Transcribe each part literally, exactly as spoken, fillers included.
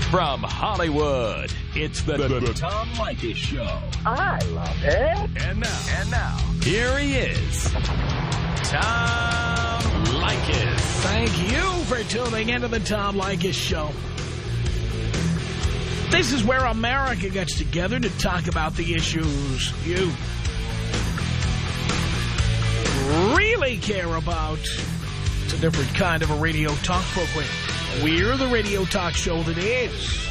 From Hollywood, it's the, the, the Tom Leykis Show. I love it. And now, and now, here he is, Tom Leykis. Thank you for tuning into the Tom Leykis Show. This is where America gets together to talk about the issues you really care about. It's a different kind of a radio talk program. We're the radio talk show that is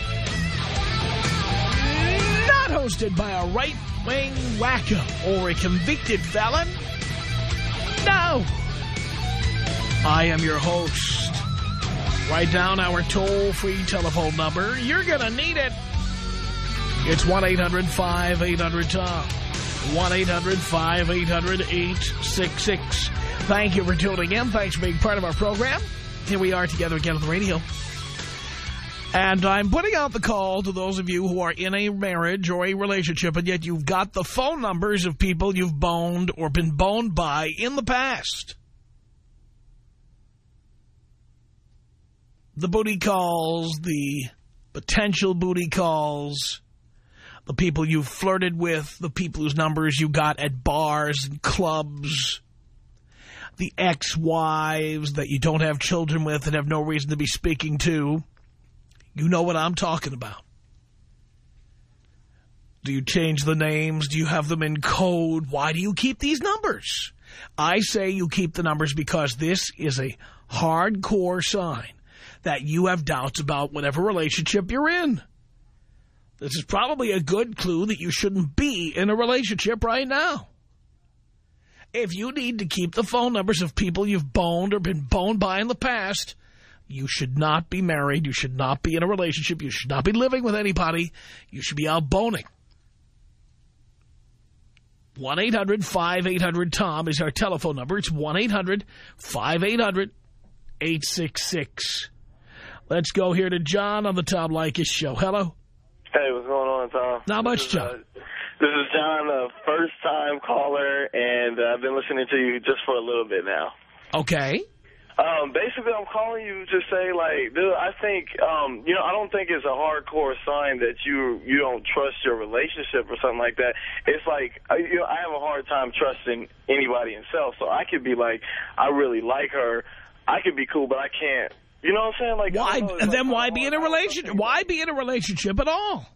not hosted by a right-wing wacko or a convicted felon. No. I am your host. Write down our toll-free telephone number. You're going to need it. It's one eight hundred five eight hundred Tom. one eight hundred five eight hundred eight six six. Thank you for tuning in. Thanks for being part of our program. Here we are together again on the radio. And I'm putting out the call to those of you who are in a marriage or a relationship, and yet you've got the phone numbers of people you've boned or been boned by in the past. The booty calls, the potential booty calls, the people you've flirted with, the people whose numbers you got at bars and clubs, the ex-wives that you don't have children with and have no reason to be speaking to. You know what I'm talking about. Do you change the names? Do you have them in code? Why do you keep these numbers? I say you keep the numbers because this is a hardcore sign that you have doubts about whatever relationship you're in. This is probably a good clue that you shouldn't be in a relationship right now. If you need to keep the phone numbers of people you've boned or been boned by in the past, you should not be married. You should not be in a relationship. You should not be living with anybody. You should be out boning. one eight hundred five eight hundred Tom is our telephone number. It's one eight hundred five eight hundred eight six six. Let's go here to John on the Tom Leykis Show. Hello. Hey, what's going on, Tom? Not much, this is, John. Uh, this is John, a first-time caller, and uh, I've been listening to you just for a little bit now. Okay. Um, basically, I'm calling you to say, like, dude, I think, um, you know, I don't think it's a hardcore sign that you you don't trust your relationship or something like that. It's like, I, you know, I have a hard time trusting anybody in self, so I could be like, I really like her. I could be cool, but I can't. You know what I'm saying? Like, why? know, then like, why be in a relationship? Why be in a relationship at all?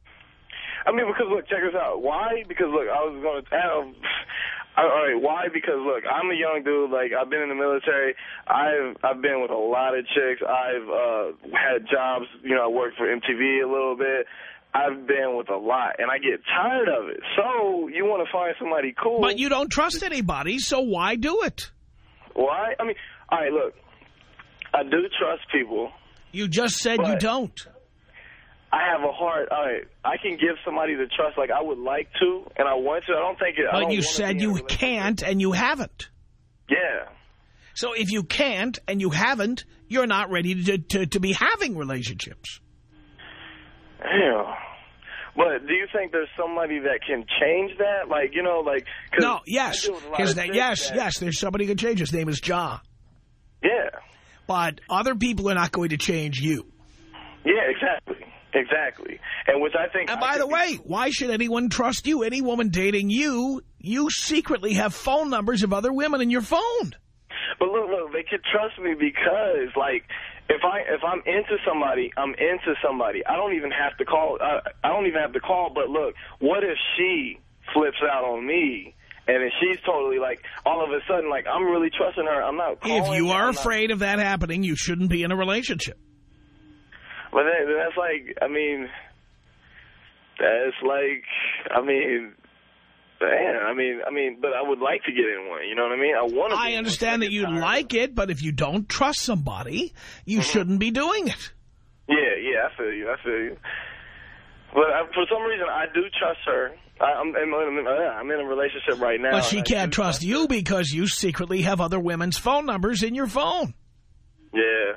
I mean, because, look, check this out. Why? Because, look, I was going to have... All right, why? Because, look, I'm a young dude. Like, I've been in the military. I've I've been with a lot of chicks. I've uh, had jobs. You know, I worked for M T V a little bit. I've been with a lot, and I get tired of it. So you want to find somebody cool. But you don't trust anybody, so why do it? Why? I mean, all right, look, I do trust people. You just said you don't. I have a heart. All right, I can give somebody the trust like I would like to, and I want to. I don't think it. But I don't you said you can't, and you haven't. Yeah. So if you can't and you haven't, you're not ready to to, to be having relationships. Yeah. But do you think there's somebody that can change that? Like, you know, like... No, yes. His name, yes, that, yes, there's somebody who can change. His name is Ja. Yeah. But other people are not going to change you. Yeah, exactly. Exactly. And which I think... And I by the be... way, why should anyone trust you? Any woman dating you, you secretly have phone numbers of other women in your phone. But look, look, they could trust me because, like, if I if I'm into somebody, I'm into somebody. I don't even have to call. Uh, I don't even have to call. But look, what if she flips out on me, and then she's totally like, all of a sudden, like, I'm really trusting her. I'm not calling. If you are I'm afraid not... of that happening, you shouldn't be in a relationship. But that, that's like, I mean, that's like, I mean. Man, I mean, I mean, but I would like to get in one. You know what I mean? I want to. I understand that you like it, but if you don't trust somebody, you mm-hmm. shouldn't be doing it. Yeah, yeah, I feel you. I feel you. But I, for some reason, I do trust her. I, I'm, I'm, I'm in a relationship right now. But she can't trust, trust you because you secretly have other women's phone numbers in your phone. Yeah.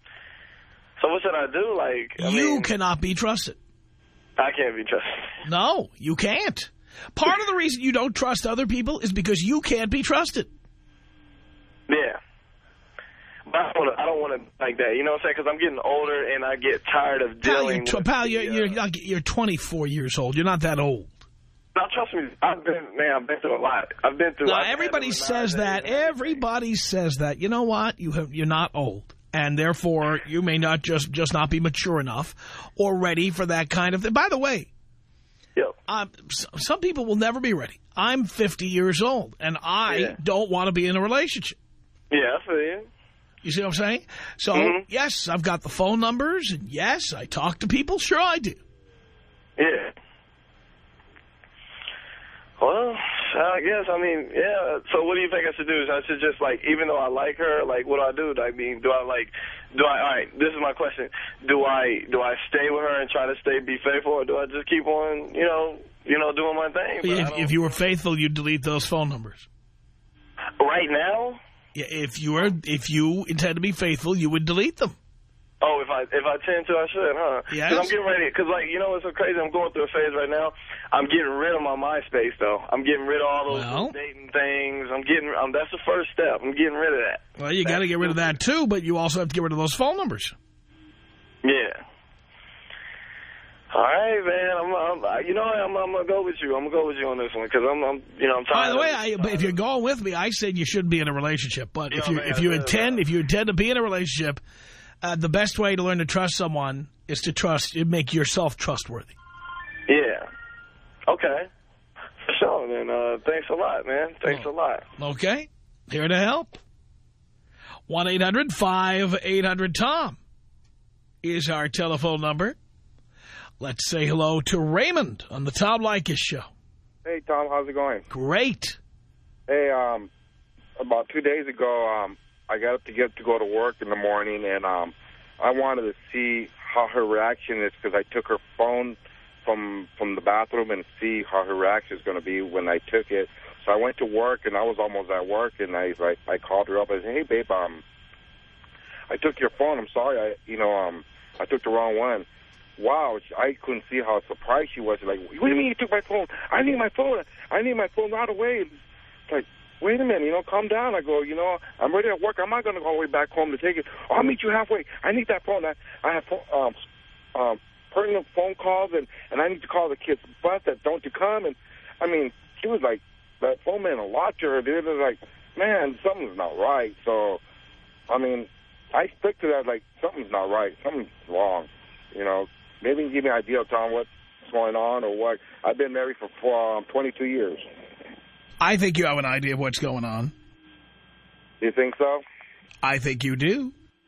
So what should I do? Like, I you mean, cannot be trusted. I can't be trusted. No, you can't. Part of the reason you don't trust other people is because you can't be trusted. Yeah. I don't want to. I don't want to like that. You know what I'm saying? Because I'm getting older and I get tired of dealing. Pal, you're, with pal, you're, the, uh, you're you're twenty-four years old. You're not that old. Now, trust me. I've been man. I've been through a lot. I've been through. Now, I've everybody says that. Everybody says that. You know what? You have. You're not old, and therefore you may not just just not be mature enough or ready for that kind of thing. By the way, yep. um, some people will never be ready. I'm fifty years old, and I yeah. don't want to be in a relationship. Yeah, I feel you. You see what I'm saying? So, mm-hmm. yes, I've got the phone numbers, and yes, I talk to people. Sure I do. Yeah. Well, I guess, I mean, yeah. So what do you think I should do? I should just, like, even though I like her, like, what do I do? I mean, do I, like, do I, all right, this is my question. Do I, do I stay with her and try to stay, be faithful, or do I just keep on, you know, you know, doing my thing? If, if you were faithful, you'd delete those phone numbers. Right now? Yeah, if you were, if you intend to be faithful, you would delete them. Oh, if I if I tend to, I should, huh? Yes. Because I'm getting ready. Because, like, you know what's so crazy? I'm going through a phase right now. I'm getting rid of my MySpace, though. I'm getting rid of all those well, dating things. I'm getting. Um, that's the first step. I'm getting rid of that. Well, you got to get rid of that too, but you also have to get rid of those phone numbers. Yeah. All right, man. I'm, I'm you know, I'm, I'm gonna go with you. I'm gonna go with you on this one because I'm, I'm, you know, I'm tired. By the way, of, I, if you're going with me, I said you shouldn't be in a relationship. But yeah, if you man, if you yeah, intend yeah. if you intend to be in a relationship, uh, the best way to learn to trust someone is to trust, make yourself trustworthy. Yeah. Okay. For sure. Then uh, thanks a lot, man. Thanks oh. a lot. Okay. Here to help. one eight hundred five eight hundred Tom is our telephone number. Let's say hello to Raymond on the Tom Leykis Show. Hey, Tom, how's it going? Great. Hey, um, about two days ago, um, I got up to get to go to work in the morning, and um, I wanted to see how her reaction is because I took her phone from from the bathroom and see how her reaction is going to be when I took it. So I went to work, and I was almost at work, and I like I called her up. I said, "Hey, babe, um, I took your phone. I'm sorry, I you know um, I took the wrong one." Wow, I couldn't see how surprised she was. Like, what do you mean you took my phone? I need my phone. I need my phone right away. It's like, wait a minute, you know, calm down. I go, you know, I'm ready at work. I'm not going to go all the way back home to take it. Oh, I'll meet you halfway. I need that phone. I, I have um, um, pertinent phone calls, and, and I need to call the kids' bus that don't you come. And, I mean, she was like, that phone meant a lot to her, dude. It was like, man, something's not right. So, I mean, I stick to that, like, something's not right. Something's wrong, you know. Maybe you can give me an idea, Tom, what's going on or what. I've been married for, for um, twenty-two years. I think you have an idea of what's going on. You think so? I think you do.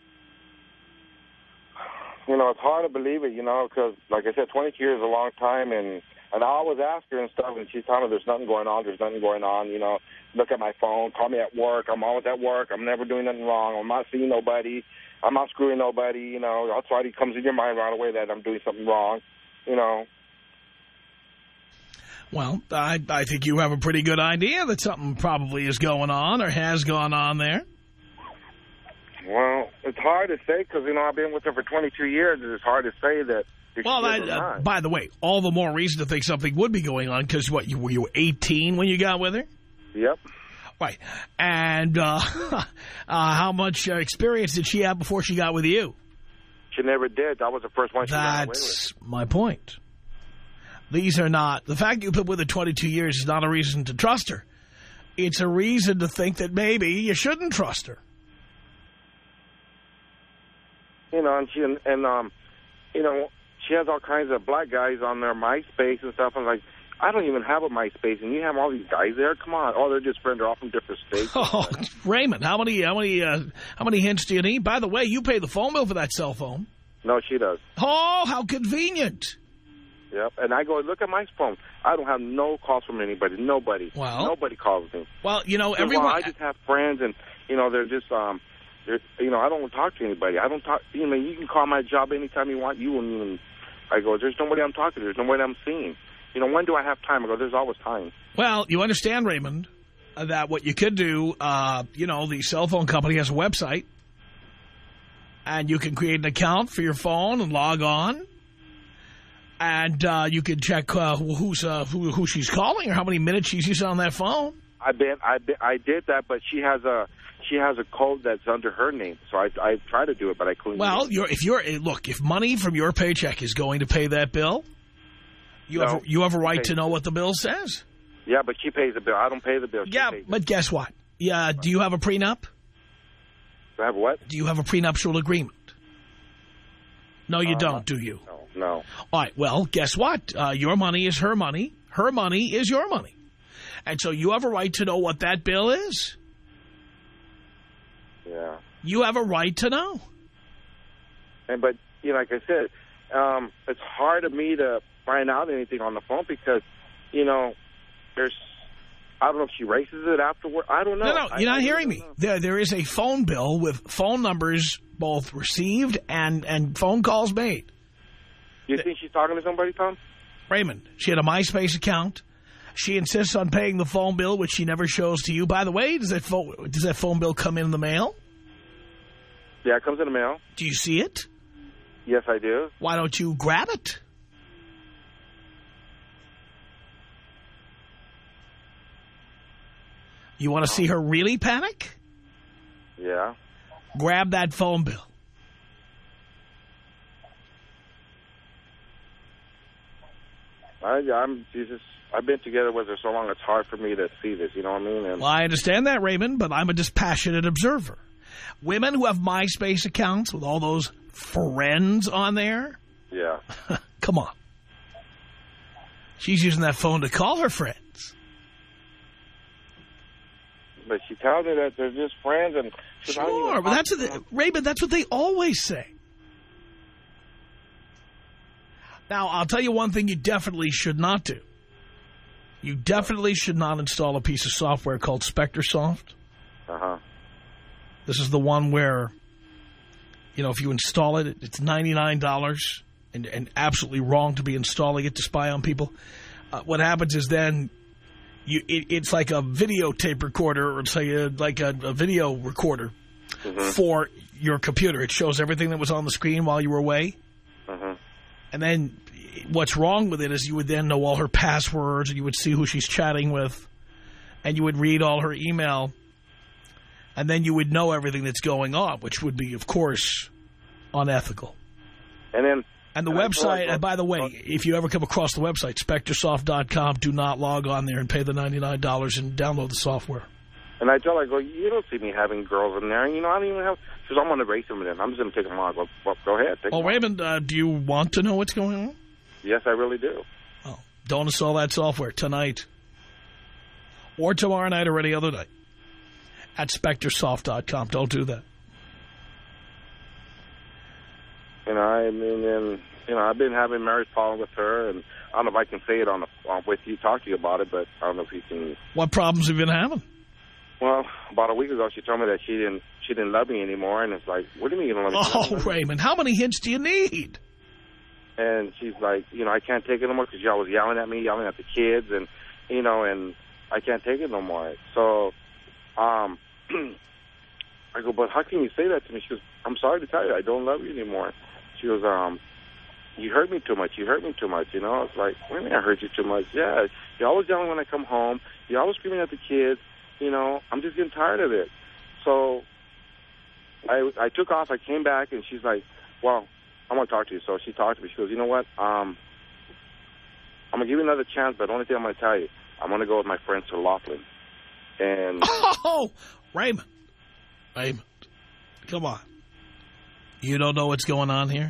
You know, it's hard to believe it, you know, because, like I said, twenty-two years is a long time, and, and I always ask her and stuff, and she's telling me there's nothing going on, there's nothing going on, you know. Look at my phone, call me at work, I'm always at work, I'm never doing nothing wrong, I'm not seeing nobody. I'm not screwing nobody, you know. That's why it comes in your mind right away that I'm doing something wrong, you know. Well, I, I think you have a pretty good idea that something probably is going on or has gone on there. Well, it's hard to say because, you know, I've been with her for twenty-two years. It's hard to say that. Well, I, uh, by the way, all the more reason to think something would be going on because, what, you were you eighteen when you got with her? Yep. Right. And uh, uh, how much uh, experience did she have before she got with you? She never did. That was the first one she got away with. That's my point. These are not... The fact you've been with her twenty-two years is not a reason to trust her. It's a reason to think that maybe you shouldn't trust her. You know, and she, and, and um, you know, she has all kinds of black guys on their MySpace and stuff. I'm like, I don't even have a MySpace, and you have all these guys there. Come on, oh, they're just friends. They're all from different states. Oh, Raymond, how many, how many, uh, how many hints do you need? By the way, you pay the phone bill for that cell phone. No, she does. Oh, how convenient. Yep, and I go look at my phone. I don't have no calls from anybody. Nobody. Well, nobody calls me. Well, you know, everyone. Well, I just have friends, and you know, they're just um, they're you know, I don't talk to anybody. I don't talk. You know, you can call my job anytime you want. You won't even. I go, there's nobody I'm talking to. There's nobody I'm seeing. You know, when do I have time? I go, there's always time. Well, you understand, Raymond, uh, that what you could do, uh, you know, the cell phone company has a website, and you can create an account for your phone and log on, and uh, you can check uh, who's uh, who, who she's calling or how many minutes she's used on that phone. I been, I been, I did that, but she has a she has a code that's under her name. So I, I try to do it, but I couldn't. Well, you're, if you're look, if money from your paycheck is going to pay that bill, you no, have a, you have a right to the know what the bill says. Yeah, but she pays the bill. I don't pay the bill. She yeah, pays but it. guess what? Yeah, do you have a prenup? Do I have what? Do you have a prenuptial agreement? No, you uh, don't, do you? No, no. All right, well, guess what? Uh, your money is her money. Her money is your money. And so you have a right to know what that bill is. Yeah. You have a right to know. And But, you know, like I said, um, it's hard for me to find out anything on the phone because, you know, there's, I don't know if she erases it afterward. I don't know. No, no, you're I, not I hearing me. There, there is a phone bill with phone numbers both received and, and phone calls made. You think she's talking to somebody, Tom? Raymond, she had a MySpace account. She insists on paying the phone bill, which she never shows to you. By the way, does that phone, does that phone bill come in the mail? Yeah, it comes in the mail. Do you see it? Yes, I do. Why don't you grab it? You want to see her really panic? Yeah. Grab that phone bill. I, I'm Jesus. I've been together with her so long, it's hard for me to see this. You know what I mean? And well, I understand that, Raymond, but I'm a dispassionate observer. Women who have MySpace accounts with all those friends on there. Yeah. Come on. She's using that phone to call her friends. But she tells me that they're just friends. And sure, but that's what they, Raymond, that's what they always say. Now, I'll tell you one thing you definitely should not do. You definitely should not install a piece of software called SpectreSoft. Uh-huh. This is the one where, you know, if you install it, it's ninety-nine dollars and, and absolutely wrong to be installing it to spy on people. Uh, what happens is then you it, it's like a videotape recorder or it's like a, like a, a video recorder mm-hmm. for your computer. It shows everything that was on the screen while you were away. Mm-hmm. And then what's wrong with it is you would then know all her passwords and you would see who she's chatting with and you would read all her email and then you would know everything that's going on, which would be, of course, unethical. And then and the and website, and by the way, if you ever come across the website, Spectresoft dot com, do not log on there and pay the ninety-nine dollars and download the software. And I tell her, I go, you don't see me having girls in there. You know, I don't even have... She goes, I'm going to erase them then. I'm just going to take them on. I go, well, go ahead. Take oh, them Raymond, uh, do you want to know what's going on? Yes, I really do. Oh, don't install that software tonight. Or tomorrow night or any other night. At Spectresoft dot com. Don't do that. You know, I mean, and, you know, I've been having marriage problems with her, and I don't know if I can say it on the, on, with you, talk to you about it, but I don't know if you can... What problems have you been having? Well, about a week ago, she told me that she didn't she didn't love me anymore, and it's like, what do you mean you don't love me? Oh, Raymond, how many hints do you need? And she's like, you know, I can't take it no more because y'all was yelling at me, yelling at the kids, and, you know, and I can't take it no more. So, um, I go, but how can you say that to me? She goes, I'm sorry to tell you, I don't love you anymore. She goes, um, you hurt me too much. You hurt me too much, you know? It's like, what do you mean I hurt you too much? Yeah, you're always yelling when I come home. You're always screaming at the kids. You know, I'm just getting tired of it. So I I took off. I came back, and she's like, well, I want to talk to you. So she talked to me. She goes, you know what? Um, I'm going to give you another chance, but the only thing I'm going to tell you, I'm going to go with my friends to Laughlin. And oh, Raymond. Raymond. Come on. You don't know what's going on here?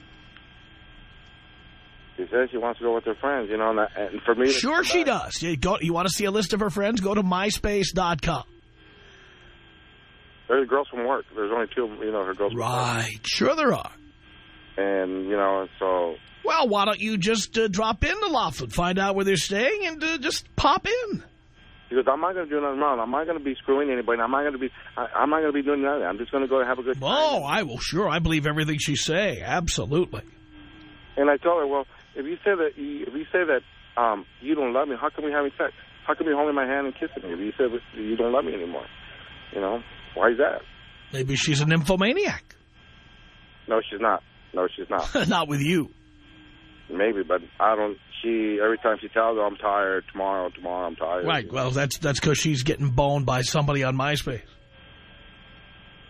She says she wants to go with her friends, you know, and, and for me... Sure she does. You, go, you want to see a list of her friends? Go to MySpace dot com. There's girls from work. There's only two, you know, her girls from work. Right. Sure there are. And, you know, so... Well, why don't you just uh, drop into Laughlin, find out where they're staying, and uh, just pop in? He goes, I'm not going to do nothing wrong. I'm not going to be screwing anybody. I'm not going to be... I, I'm not going to be doing nothing. I'm just going to go have a good time. Oh, I will. Sure, I believe everything she's saying. Absolutely. And I told her, well... If you say that, if you say that um, you don't love me, how come we having sex? How come you holding my hand and kissing me? If you say you don't love me anymore, you know, why is that? Maybe she's a nymphomaniac. No, she's not. No, she's not. Not with you. Maybe, but I don't. She every time she tells her I'm tired tomorrow, tomorrow I'm tired. Right. Well, that's that's because she's getting boned by somebody on MySpace.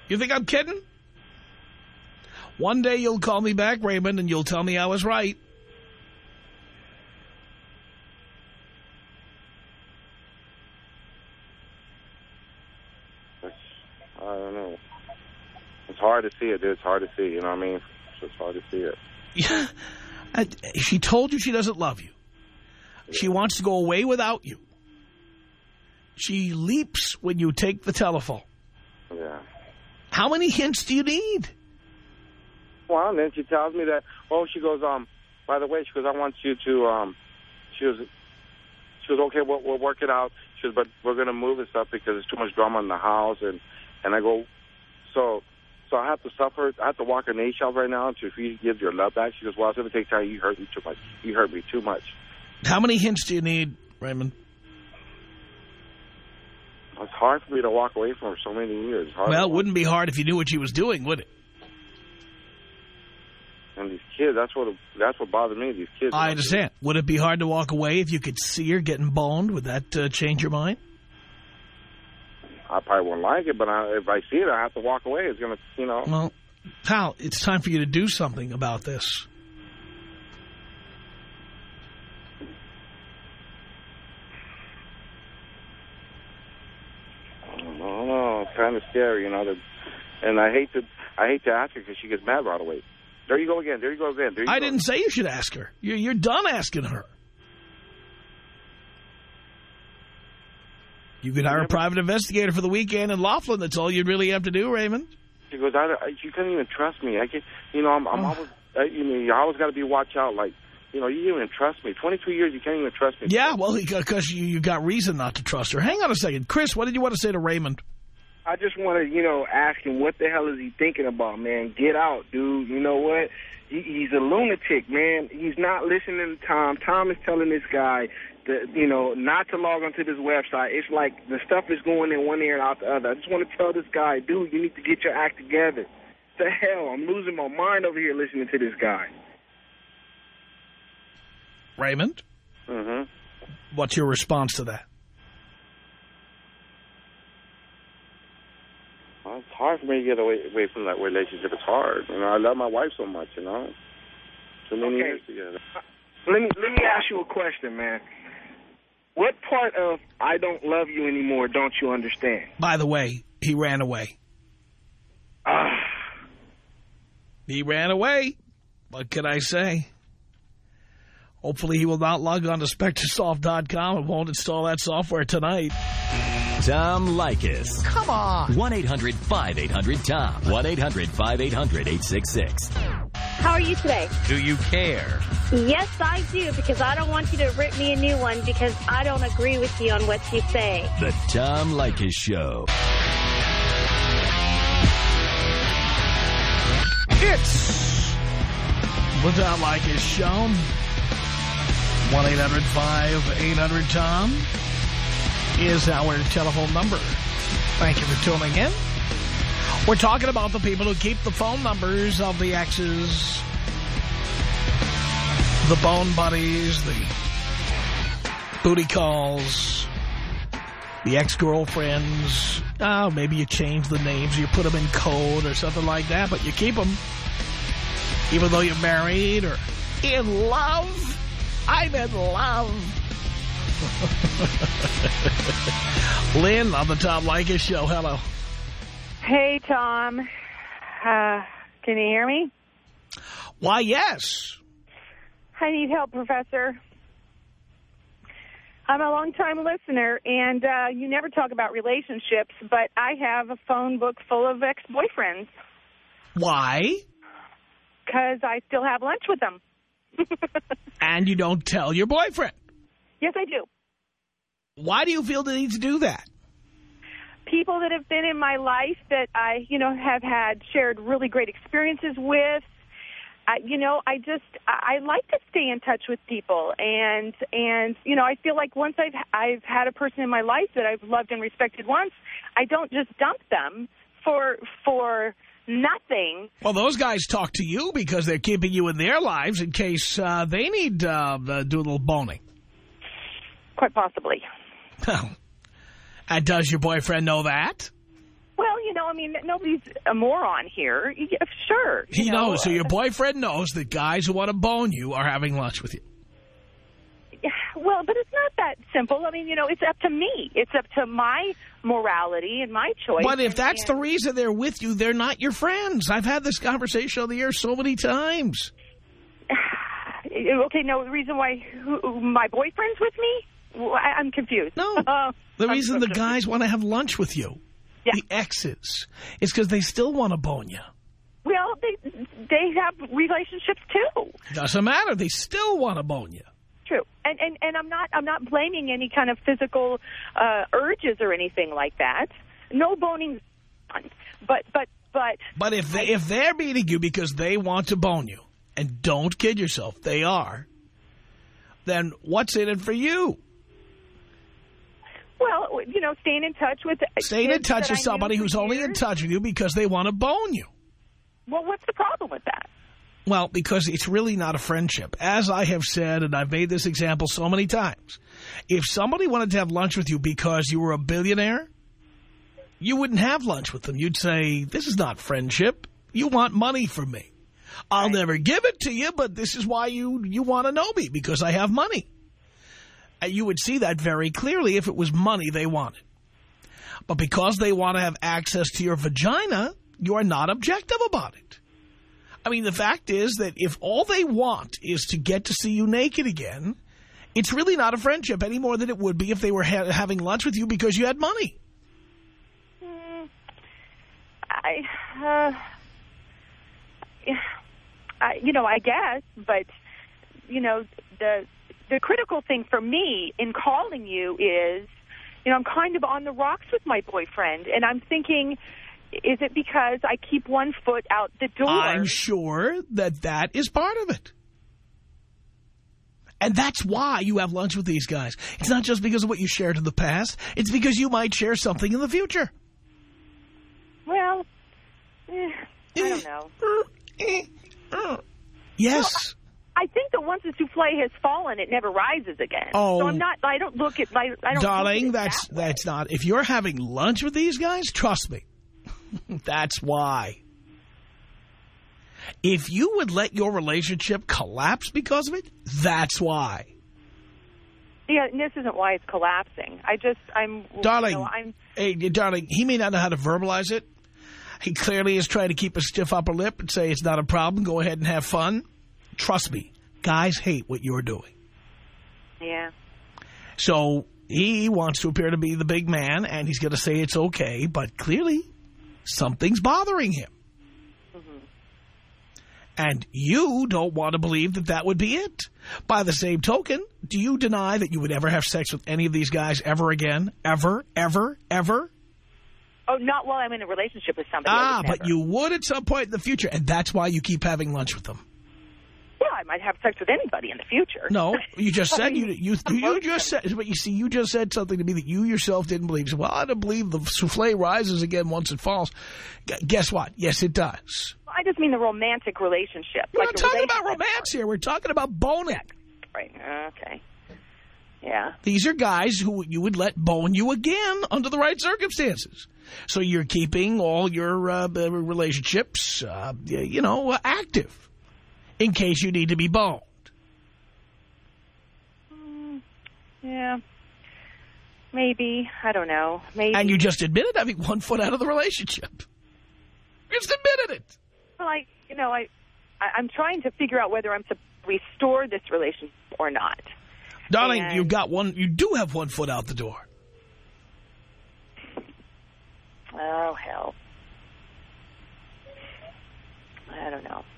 You think I'm kidding? One day you'll call me back, Raymond, and you'll tell me I was right. I don't know. It's hard to see it. It's hard to see. You know what I mean? It's just hard to see it. Yeah. She told you she doesn't love you. Yeah. She wants to go away without you. She leaps when you take the telephone. Yeah. How many hints do you need? Well, and then she tells me that, oh, she goes, um, by the way, she goes, I want you to, um, she goes, she goes, okay, we'll, we'll work it out. She goes, but we're going to move and stuff because there's too much drama in the house. And, and I go, so, so I have to suffer, I have to walk an A-shelf right now until you give your love back. She goes, well, it's going to take time. You hurt me too much. You hurt me too much. How many hints do you need, Raymond? It's hard for me to walk away from her so many years. It's hard well, it wouldn't be hard if you knew what she was doing, would it? And these kids, that's what that's what bothered me, these kids. I understand. Would it be hard to walk away if you could see her getting boned? Would that uh, change your mind? I probably wouldn't like it, but I, if I see it, I have to walk away. It's going to, you know. Well, pal, it's time for you to do something about this. No, no, it's kind of scary, you know. That, and I hate to, I hate to ask her because she gets mad right away. There you go again. There you go again. There you I go. didn't say you should ask her. You're, you're done asking her. You could hire a private investigator for the weekend in Laughlin. That's all you'd really have to do, Raymond. She goes, I, I, you can't even trust me. I can, you know, I'm, I'm oh. always, uh, you know, you always got to be watch out. Like, you know, you can't even trust me. twenty-two years, you can't even trust me. Yeah, well, because you, you got reason not to trust her. Hang on a second. Chris, what did you want to say to Raymond? I just want to, you know, ask him what the hell is he thinking about, man? Get out, dude. You know what? He, he's a lunatic, man. He's not listening to Tom. Tom is telling this guy, that, you know, not to log onto this website. It's like the stuff is going in one ear and out the other. I just want to tell this guy, dude, you need to get your act together. The hell? I'm losing my mind over here listening to this guy. Raymond? Mm-hmm. What's your response to that? Well, it's hard for me to get away, away from that relationship. It's hard. You know, I love my wife so much, you know. So many okay. years together. Let me, let me ask you a question, man. What part of I don't love you anymore don't you understand? By the way, he ran away. Ah. He ran away. What can I say? Hopefully he will not log on to Spectrasoft dot com and won't install that software tonight. Tom Leykis. Come on. one eight hundred five eight hundred Tom. one eight hundred five eight hundred eight six six. How are you today? Do you care? Yes, I do, because I don't want you to rip me a new one because I don't agree with you on what you say. The Tom Leykis Show. It's the Tom Leykis Show. one eight hundred five eight hundred Tom is our telephone number. Thank you for tuning in. We're talking about the people who keep the phone numbers of the exes, the bone buddies, the booty calls, the ex-girlfriends. Oh, maybe you change the names, you put them in code or something like that, but you keep them even though you're married or in love. I'm in love. Lynn on the Tom Leykis Show. Hello. Hey, Tom. Uh, can you hear me? Why, yes. I need help, Professor. I'm a long-time listener, and uh, you never talk about relationships, but I have a phone book full of ex-boyfriends. Why? Because I still have lunch with them. And you don't tell your boyfriend? Yes, I do. Why do you feel the need to do that? People that have been in my life that I, you know, have had shared really great experiences with. I, you know, I just, I, I like to stay in touch with people. And, and you know, I feel like once I've, I've had a person in my life that I've loved and respected once, I don't just dump them for, for nothing. Well, those guys talk to you because they're keeping you in their lives in case uh, they need uh, to do a little boning. Quite possibly. Well, and does your boyfriend know that? Well, you know, I mean, nobody's a moron here. Yeah, sure. He know. knows. So your boyfriend knows that guys who want to bone you are having lunch with you. Well, but it's not that simple. I mean, you know, it's up to me. It's up to my morality and my choice. But if that's and, the reason they're with you, they're not your friends. I've had this conversation on the air so many times. Okay, no, the reason why who, my boyfriend's with me? Well, I, I'm confused. No, uh, the I'm reason so the guys want to have lunch with you, yeah. the exes, is because they still want to bone you. Well, they they have relationships too. Doesn't matter. They still want to bone you. True, and and and I'm not I'm not blaming any kind of physical uh, urges or anything like that. No boning, but but but. But if they if they're beating you because they want to bone you, and don't kid yourself, they are, then what's in it for you? Well, you know, staying in touch with staying in touch with somebody who's years. only in touch with you because they want to bone you. Well, what's the problem with that? Well, because it's really not a friendship. As I have said, and I've made this example so many times, if somebody wanted to have lunch with you because you were a billionaire, you wouldn't have lunch with them. You'd say, this is not friendship. You want money from me. I'll right. never give it to you, but this is why you, you want to know me, because I have money. And you would see that very clearly if it was money they wanted. But because they want to have access to your vagina, you are not objective about it. I mean, the fact is that if all they want is to get to see you naked again, it's really not a friendship any more than it would be if they were ha having lunch with you because you had money. Mm, I, uh, I, you know, I guess, but, you know, the the critical thing for me in calling you is, you know, I'm kind of on the rocks with my boyfriend, and I'm thinking, is it because I keep one foot out the door? I'm sure that that is part of it. And that's why you have lunch with these guys. It's not just because of what you shared in the past. It's because you might share something in the future. Well, eh, I don't know. Yes. Well, I think that once the souffle has fallen, it never rises again. Oh, so I'm not. I don't look at. I, I don't darling, look at that's that that's not. If you're having lunch with these guys, trust me, that's why. If you would let your relationship collapse because of it, that's why. Yeah, and this isn't why it's collapsing. I just, I'm, darling. You know, I'm. Hey, darling, he may not know how to verbalize it. He clearly is trying to keep a stiff upper lip and say it's not a problem. Go ahead and have fun. Trust me, guys hate what you're doing. Yeah. So he wants to appear to be the big man, and he's going to say it's okay, but clearly something's bothering him. Mm-hmm. And you don't want to believe that that would be it. By the same token, do you deny that you would ever have sex with any of these guys ever again? Ever, ever, ever? Oh, not while I'm in a relationship with somebody. Ah, but you would at some point in the future, and that's why you keep having lunch with them. Yeah, I might have sex with anybody in the future. No, you just said you you you, you just them. said, but you see, you just said something to me that you yourself didn't believe. So, well, I don't believe the souffle rises again once it falls. G guess what? Yes, it does. I just mean the romantic relationship. We're like not talking about romance here. We're talking about boning. Right. Okay. Yeah. These are guys who you would let bone you again under the right circumstances. So you're keeping all your uh, relationships, uh, you know, active in case you need to be boned. Mm, yeah. Maybe. I don't know. Maybe. And you just admitted having one foot out of the relationship. You just admitted it. Well, I, you know, I, I, I'm trying to figure out whether I'm to restore this relationship or not. Darling, and you got one. You do have one foot out the door. Oh, hell. I don't know.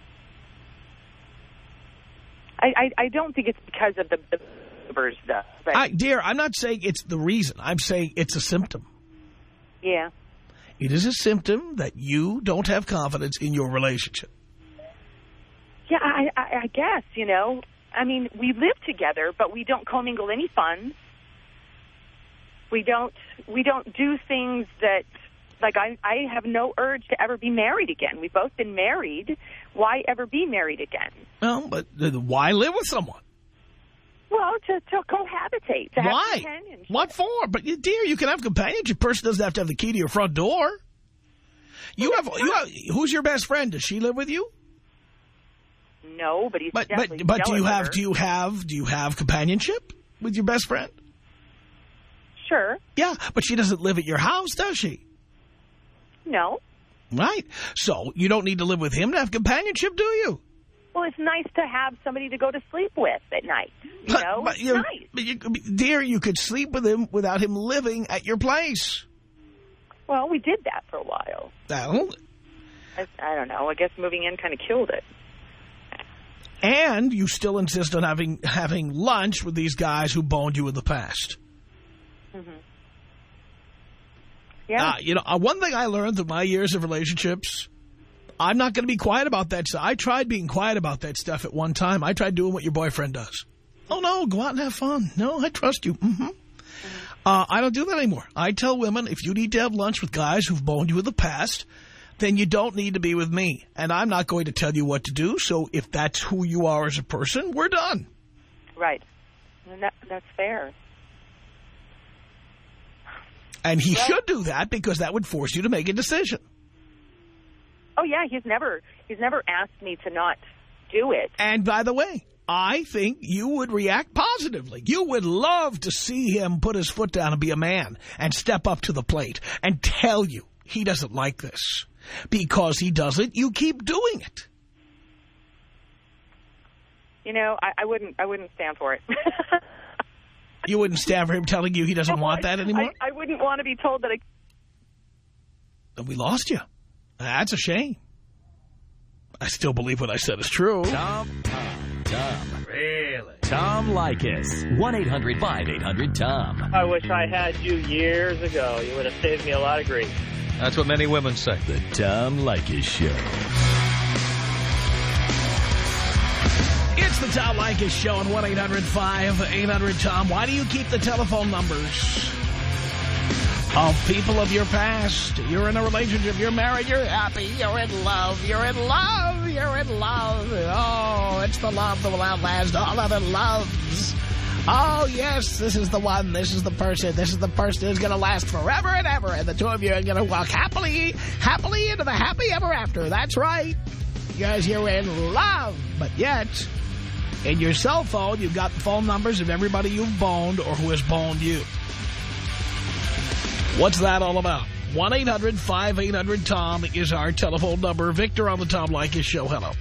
I, I, I don't think it's because of the, the numbers, though. But I, dear, I'm not saying it's the reason. I'm saying it's a symptom. Yeah. It is a symptom that you don't have confidence in your relationship. Yeah, I, I, I guess, you know. I mean, we live together, but we don't commingle any funds. We don't, we don't do things that, like, I, I have no urge to ever be married again. We've both been married. Why ever be married again? Well, but why live with someone? Well, to, to cohabitate. To Why? Have what for? But, dear, you can have companionship. A person doesn't have to have the key to your front door. You have, you have, who's your best friend? Does she live with you? No, but he's But, definitely but, but do you jealous of have, her. do you have, do you have companionship with your best friend? Sure. Yeah, but she doesn't live at your house, does she? No. Right. So you don't need to live with him to have companionship, do you? Well, it's nice to have somebody to go to sleep with at night. You But, know, but it's you, nice. but you, dear, you could sleep with him without him living at your place. Well, we did that for a while. Well, I, I don't know. I guess moving in kind of killed it. and you still insist on having having lunch with these guys who boned you in the past. Mm-hmm. Yeah. Uh, you know, uh, one thing I learned through my years of relationships, I'm not going to be quiet about that stuff. I tried being quiet about that stuff at one time. I tried doing what your boyfriend does. Oh, no, go out and have fun. No, I trust you. Mm-hmm. Mm-hmm. Uh, I don't do that anymore. I tell women, if you need to have lunch with guys who've boned you in the past, then you don't need to be with me. And I'm not going to tell you what to do. So if that's who you are as a person, we're done. Right. And that, that's fair. And he Well, should do that because that would force you to make a decision. Oh, yeah, he's never he's never asked me to not do it. And by the way, I think you would react positively. You would love to see him put his foot down and be a man and step up to the plate and tell you he doesn't like this. Because he doesn't, you keep doing it. You know, I, I wouldn't I wouldn't stand for it. You wouldn't stand for him telling you he doesn't No, want that anymore? I, I wouldn't want to be told that I... Then we lost you. That's a shame. I still believe what I said is true. Tom, Tom, Tom. Really? Tom Leykis. one eight hundred five eight hundred Tom. I wish I had you years ago. You would have saved me a lot of grief. That's what many women say. The Tom Leykis Show. It's the Tom Leykis Show on one eight hundred five eight hundred Tom. Why do you keep the telephone numbers of people of your past? You're in a relationship, you're married, you're happy, you're in love, you're in love, you're in love. Oh, it's the love that will outlast all other loves. Oh, yes, this is the one, this is the person, this is the person who's going to last forever and ever, and the two of you are going to walk happily, happily into the happy ever after. That's right. You guys, you're in love, but yet... in your cell phone, you've got the phone numbers of everybody you've boned or who has boned you. What's that all about? one eight hundred five eight hundred Tom is our telephone number. Victor on the Tom Leykis Show. Hello.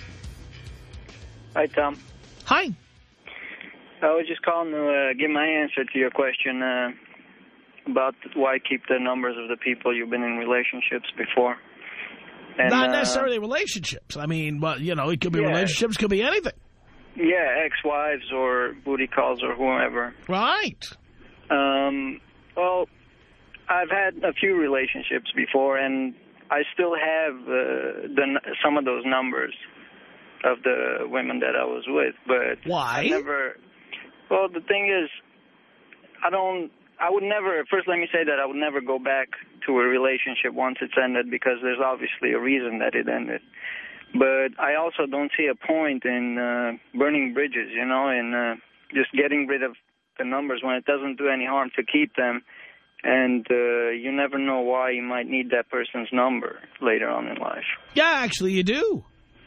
Hi, Tom. Hi. I was just calling to uh, give my answer to your question uh, about why keep the numbers of the people you've been in relationships before. And, Not uh, necessarily relationships. I mean, well, you know, it could be yeah. relationships, could be anything. Yeah, ex-wives or booty calls or whoever. Right. Um, well, I've had a few relationships before, and I still have uh, the, some of those numbers of the women that I was with. But why? I never. Well, the thing is, I don't. I would never. First, let me say that I would never go back to a relationship once it's ended because there's obviously a reason that it ended. But I also don't see a point in uh, burning bridges, you know, and uh, just getting rid of the numbers when it doesn't do any harm to keep them. And uh, you never know why you might need that person's number later on in life. Yeah, actually you do.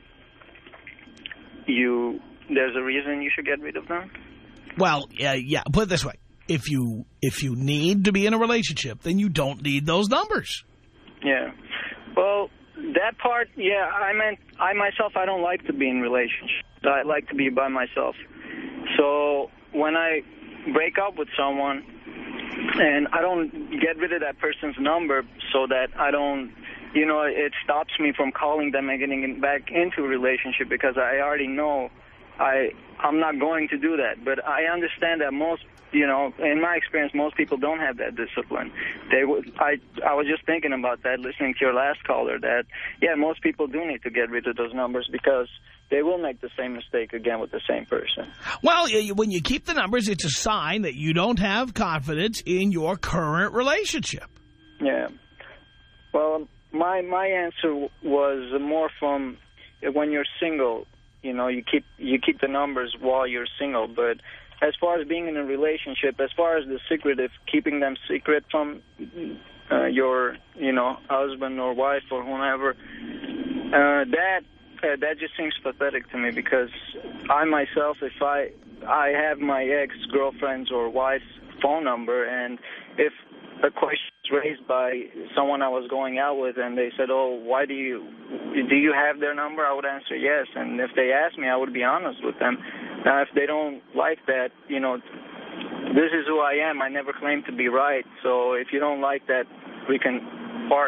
You, there's a reason you should get rid of them? Well, yeah, yeah. Put it this way. If you, if you need to be in a relationship, then you don't need those numbers. Yeah. Well... that part, yeah, I meant, I myself, I don't like to be in relationships. I like to be by myself. So when I break up with someone and I don't get rid of that person's number so that I don't, you know, it stops me from calling them and getting back into a relationship because I already know I, I'm not going to do that. But I understand that most, you know, in my experience, most people don't have that discipline. They would. I I was just thinking about that, listening to your last caller, that, yeah, most people do need to get rid of those numbers because they will make the same mistake again with the same person. Well, when you keep the numbers, it's a sign that you don't have confidence in your current relationship. Yeah. Well, my my answer was more from when you're single, you know, you keep you keep the numbers while you're single, but as far as being in a relationship, as far as the secret of keeping them secret from uh, your, you know, husband or wife or whomever, uh, that uh, that just seems pathetic to me, because I myself, if I I have my ex-girlfriend's or wife's phone number, and if a question is raised by someone I was going out with and they said, oh, why do you, do you have their number? I would answer yes. And if they asked me, I would be honest with them. Now, if they don't like that, you know, this is who I am. I never claimed to be right. So if you don't like that, we can part.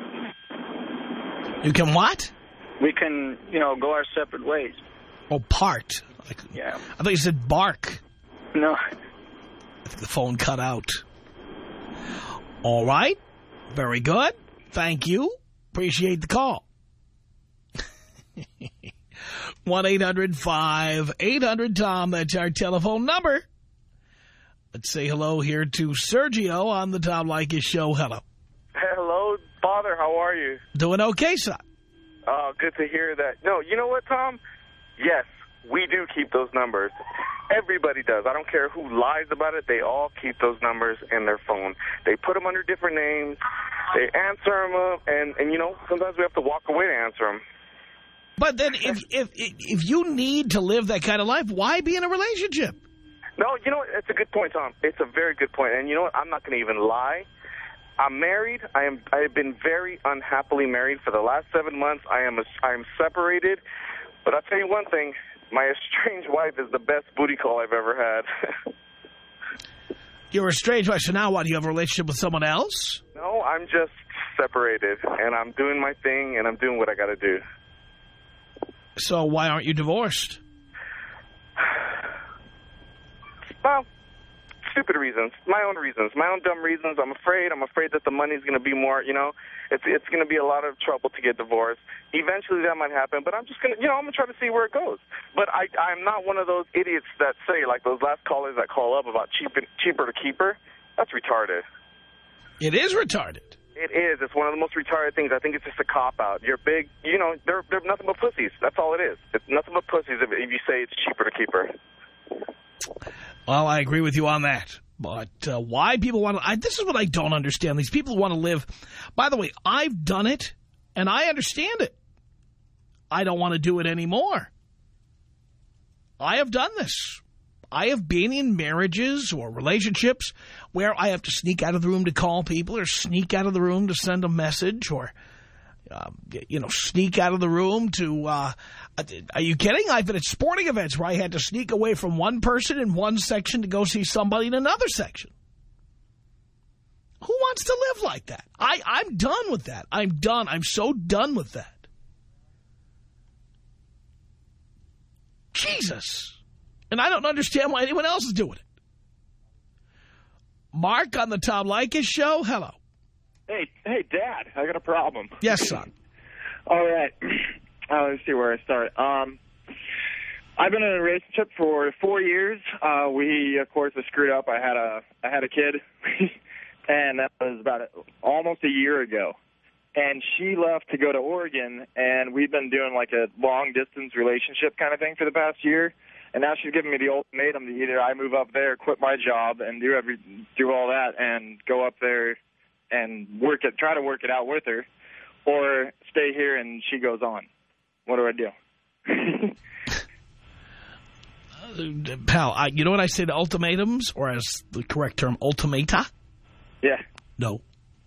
You can what? We can, you know, go our separate ways. Oh, part. Like, yeah. I thought you said bark. No. I think the phone cut out. All right. Very good. Thank you. Appreciate the call. one eight hundred five eight hundred Tom. That's our telephone number. Let's say hello here to Sergio on the Tom Leykis show. Hello. Hello, Father. How are you? Doing okay, son. Oh, good to hear that. No, you know what, Tom? Yes, we do keep those numbers. Everybody does. I don't care who lies about it. They all keep those numbers in their phone. They put them under different names. They answer them up, and, and you know, sometimes we have to walk away to answer them. But then if, if, if you need to live that kind of life, why be in a relationship? No, you know what? It's a good point, Tom. It's a very good point. And you know what? I'm not going to even lie. I'm married. I am. I have been very unhappily married for the last seven months. I am. A, I am separated. But I'll tell you one thing. My estranged wife is the best booty call I've ever had. You're estranged wife, so now what? Do you have a relationship with someone else? No, I'm just separated, and I'm doing my thing, and I'm doing what I got to do. So why aren't you divorced? Well, stupid reasons. My own reasons. My own dumb reasons. I'm afraid. I'm afraid that the money's going to be more, you know, it's it's going to be a lot of trouble to get divorced. Eventually that might happen, but I'm just going to, you know, I'm going to try to see where it goes. But I, I'm not one of those idiots that say, like those last callers that call up about cheap, cheaper to keeper. That's retarded. It is retarded. It is. It's one of the most retarded things. I think it's just a cop-out. You're big, you know, they're, they're nothing but pussies. That's all it is. It's nothing but pussies if, if you say it's cheaper to keep her. Well, I agree with you on that. But uh, why people want to... I, this is what I don't understand. These people who want to live... By the way, I've done it, and I understand it. I don't want to do it anymore. I have done this. I have been in marriages or relationships where I have to sneak out of the room to call people or sneak out of the room to send a message or, uh, you know, sneak out of the room to, uh, are you kidding? I've been at sporting events where I had to sneak away from one person in one section to go see somebody in another section. Who wants to live like that? I, I'm done with that. I'm done. I'm so done with that. Jesus. And I don't understand why anyone else is doing it. Mark on the Tom Leykis show. Hello. Hey, hey, Dad. I got a problem. Yes, son. All right. Uh, let's see where I start. Um, I've been in a relationship for four years. Uh, we, of course, were screwed up. I had a, I had a kid, and that was about a, almost a year ago. And she left to go to Oregon, and we've been doing like a long-distance relationship kind of thing for the past year. And now she's giving me the ultimatum to either I move up there, quit my job, and do every do all that, and go up there and work it, try to work it out with her, or stay here and she goes on. What do I do? uh, pal, I, you know what I say to ultimatums, or as the correct term, ultimata? Yeah. No.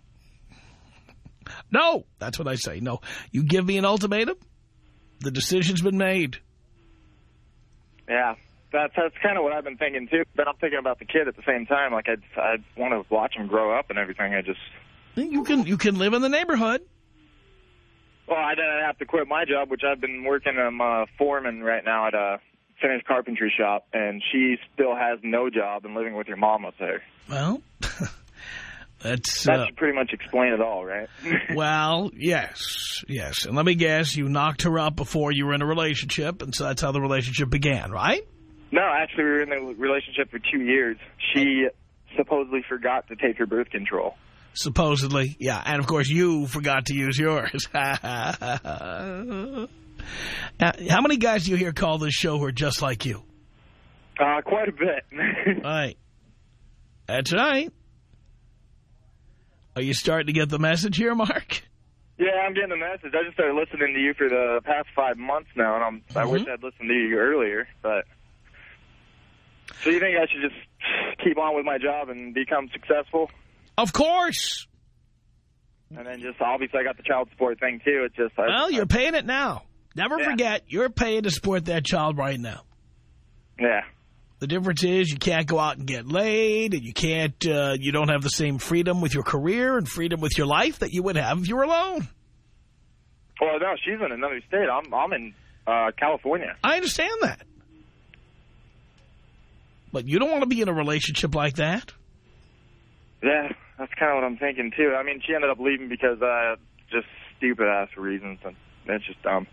No, that's what I say. No, you give me an ultimatum, the decision's been made. Yeah, that's that's kind of what I've been thinking, too. But I'm thinking about the kid at the same time. Like, I'd, I'd want to watch him grow up and everything. I just... You can, you can live in the neighborhood. Well, I then I'd have to quit my job, which I've been working. I'm a foreman right now at a finished carpentry shop, and she still has no job and living with your mom up there. Well, that's... That uh, should pretty much explain it all, right? Well, yes, yes. And let me guess, you knocked her up before you were in a relationship, and so that's how the relationship began, right? No, actually, we were in a relationship for two years. She supposedly forgot to take her birth control. Supposedly, yeah. And, of course, you forgot to use yours. Now, how many guys do you hear call this show who are just like you? Uh, quite a bit. All right. That's right. Are you starting to get the message here, Mark? Yeah, I'm getting the message. I just started listening to you for the past five months now, and I'm, mm-hmm. I wish I'd listened to you earlier. But so you think I should just keep on with my job and become successful? Of course. And then just, obviously, I got the child support thing, too. It's just... I, well, you're I, paying it now. Never yeah. forget, you're paying to support that child right now. Yeah. The difference is you can't go out and get laid, and you can't, uh, you don't have the same freedom with your career and freedom with your life that you would have if you were alone. Well, no, she's in another state. I'm, I'm in uh, California. I understand that. But you don't want to be in a relationship like that. Yeah, that's kind of what I'm thinking, too. I mean, she ended up leaving because uh, just stupid-ass reasons, and it's just dumb.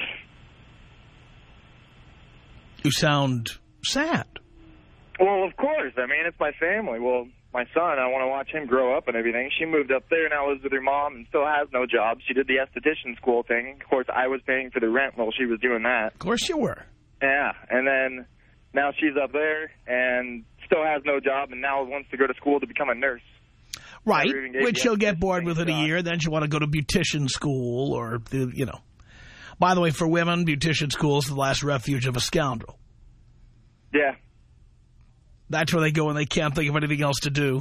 You sound sad. Well, of course. I mean, it's my family. Well, my son, I want to watch him grow up and everything. She moved up there, now lives with her mom, and still has no job. She did the esthetician school thing. Of course, I was paying for the rent while she was doing that. Of course you were. Yeah, and then now she's up there and still has no job, and now wants to go to school to become a nurse. Right, which she'll get bored within a year. Then she'll want to go to beautician school or, you know. By the way, for women, beautician school is the last refuge of a scoundrel. Yeah. That's where they go when they can't think of anything else to do.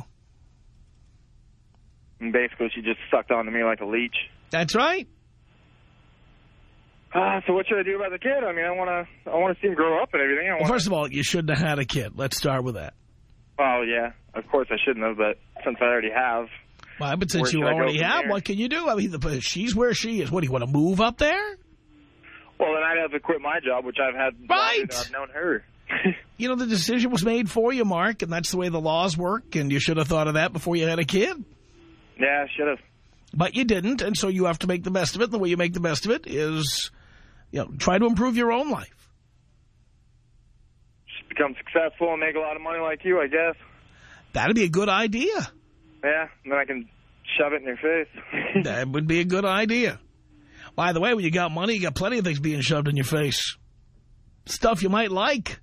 And basically, she just sucked onto me like a leech. That's right. Uh, so what should I do about the kid? I mean, I want to I want to see him grow up and everything. I well, wanna... First of all, you shouldn't have had a kid. Let's start with that. Oh, yeah. Of course I shouldn't have, but since I already have. Well, but since you already have, there? what can you do? I mean, the, she's where she is. What, do you want to move up there? Well, then I'd have to quit my job, which I've had. Right. I've known her. You know, the decision was made for you, Mark, and that's the way the laws work, and you should have thought of that before you had a kid. Yeah, I should have. But you didn't, and so you have to make the best of it, and the way you make the best of it is, you know, try to improve your own life. Just become successful and make a lot of money like you, I guess. That'd be a good idea. Yeah, and then I can shove it in your face. That would be a good idea. By the way, when you got money, you got plenty of things being shoved in your face. Stuff you might like.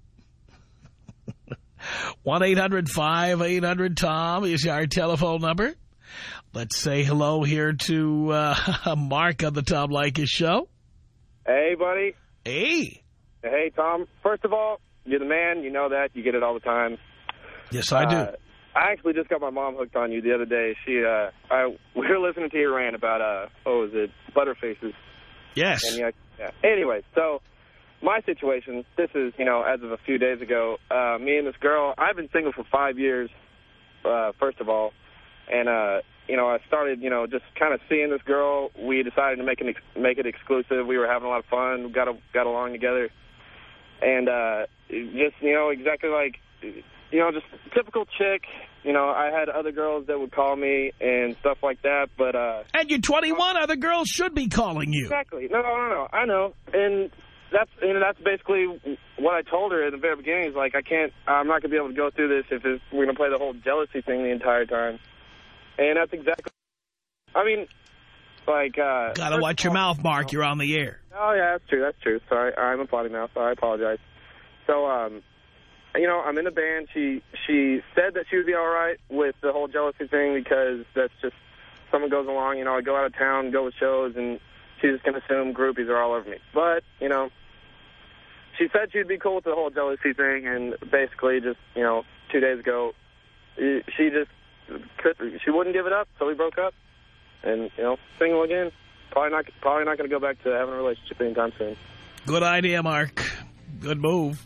one eight hundred five eight hundred Tom is our telephone number. Let's say hello here to uh, Mark on the Tom Leykis Show. Hey, buddy. Hey. Hey, Tom. First of all, you're the man. You know that. You get it all the time. Yes, I do. Uh, I actually just got my mom hooked on you the other day. She, uh, I, we were listening to your rant about, uh, oh, was it Butterfaces? Yes. And, yeah, yeah. Anyway, so my situation, this is, you know, as of a few days ago, uh, me and this girl, I've been single for five years, uh, first of all, and, uh, you know, I started, you know, just kind of seeing this girl. We decided to make it, ex make it exclusive. We were having a lot of fun, got, a, got along together, and uh, just, you know, exactly like, you know, just typical chick. You know, I had other girls that would call me and stuff like that, but... Uh, and you're twenty-one, other girls should be calling you. Exactly. No, no, no, I know. And that's and that's basically what I told her at the very beginning. Is like, I can't, I'm not going to be able to go through this if it's, we're going to play the whole jealousy thing the entire time. And that's exactly... I mean, like... Uh, Gotta watch your mouth, Mark. You're on the air. Oh, yeah, that's true, that's true. Sorry, I'm applauding now, so I apologize. So, um... you know, I'm in a band. She she said that she would be all right with the whole jealousy thing because that's just, someone goes along, you know, I go out of town, go with shows, and she's just going to assume groupies are all over me. But, you know, she said she'd be cool with the whole jealousy thing, and basically just, you know, two days ago, she just, could, she wouldn't give it up, so we broke up. And, you know, single again. Probably not, probably not going to go back to having a relationship anytime soon. Good idea, Mark. Good move.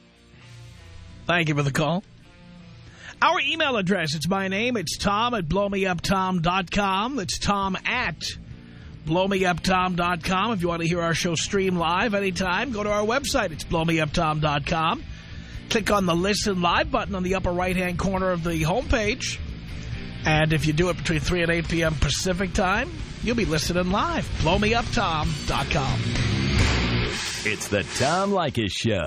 Thank you for the call. Our email address, it's my name. It's Tom at blow me up tom dot com. That's Tom at blow me up tom dot com. If you want to hear our show stream live anytime, go to our website. It's blow me up tom dot com. Click on the Listen Live button on the upper right-hand corner of the homepage. And if you do it between three and eight p m Pacific time, you'll be listening live. blow me up tom dot com. It's the Tom Leykis Show.